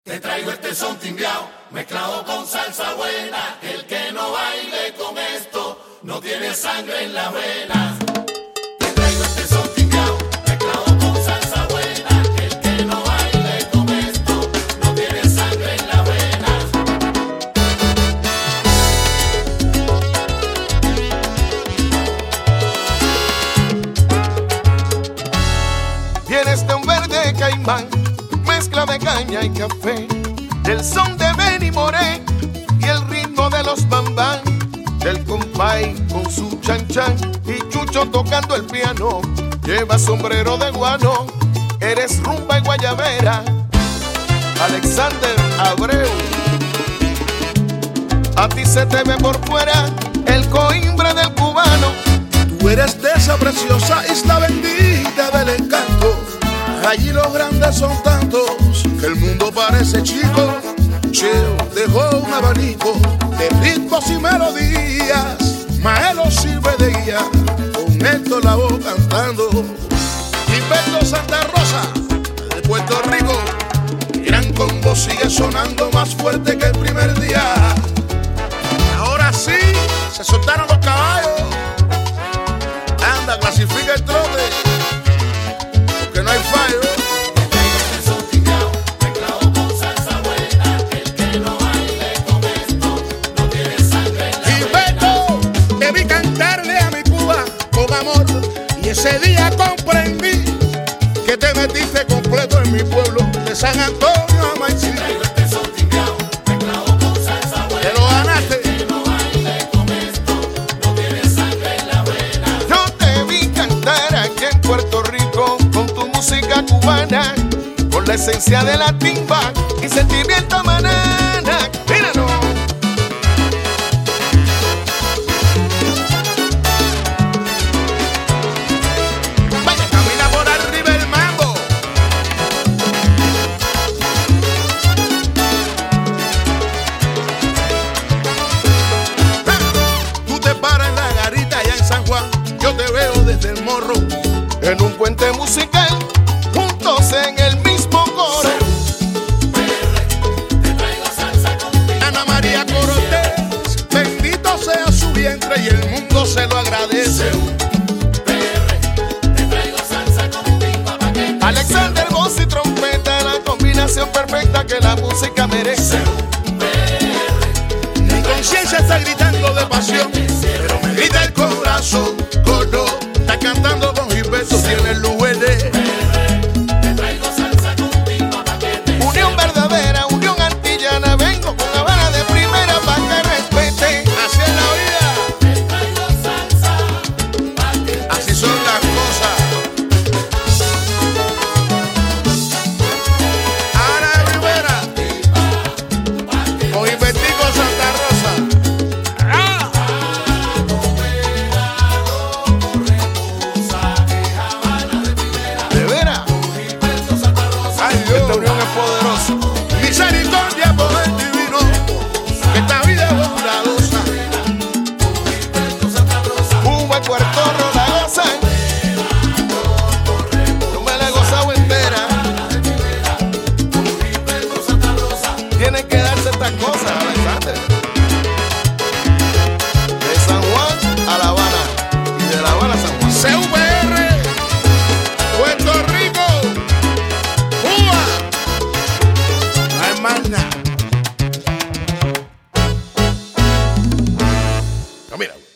Te traigo este son timbiao, mezclado con salsa buena. El que no baile con esto no tiene sangre en las venas. Te traigo este son timbiao, mezclado con salsa buena. El que no baile con esto no tiene sangre en las venas. Vienes de un verde caimán, mezcla de caña y café, el son de Benny Moré y el ritmo de los bambán, del compay con su chan chan y Chucho tocando el piano. Llevas sombrero de guano, eres rumba y guayabera. Alexander Abreu, a ti se te ve por fuera el coimbre del cubano. Tú eres de esa preciosa isla bendita del encanto. Allí los grandes son tantos que el mundo parece chico. Cheo dejó un abanico de ritmos y melodías. Maelo sirve de guía, con Héctor Lavoe cantando. Gilberto Santa Rosa, de Puerto Rico, Gran Combo sigue sonando más fuerte que el primer día. Ahora sí, se soltaron los caballos. Anda, clasifica el trote, porque no hay fallo. Ese día comprendí que te metiste completo en mi pueblo de San Antonio a Maicí. Te lo ganaste. Yo te vi cantar aquí en Puerto Rico con tu música cubana, con la esencia de la timba y sentimiento manana. Míralo. Yo te veo desde el morro en un puente musical, juntos en el mismo coro. Te traigo salsa contigo. Ana María Cortés, bendito sea su vientre y el mundo se lo agradece. Te traigo salsa contigo pa' que te Alexander, voz y trompeta, la combinación perfecta que la música merece. Mi conciencia está gritando de pasión, pero me grita el corazón. Gordo, está cantando con Gilberto, tiene el ULD. Te traigo salsa contigo pa' que te Unión verdadera, unión antillana, vengo con Habana de primera pa' que respete. Así es la vida, Te traigo salsa pa' que te así son las cosas. Ana Rivera, con Gilbertico Santa Rosa. De veras, esta unión es poderosa. Misericordia, poder divino, que esta vida es bondadosa. Cuba y Puerto Rico la gozan, yo me la he gozado entera. Tienen que darse estas cosas, Alexander. De San Juan a La Habana y de La Habana a San Juan. CVR, Puerto Rico, Cuba, no hay más nada. No, mira.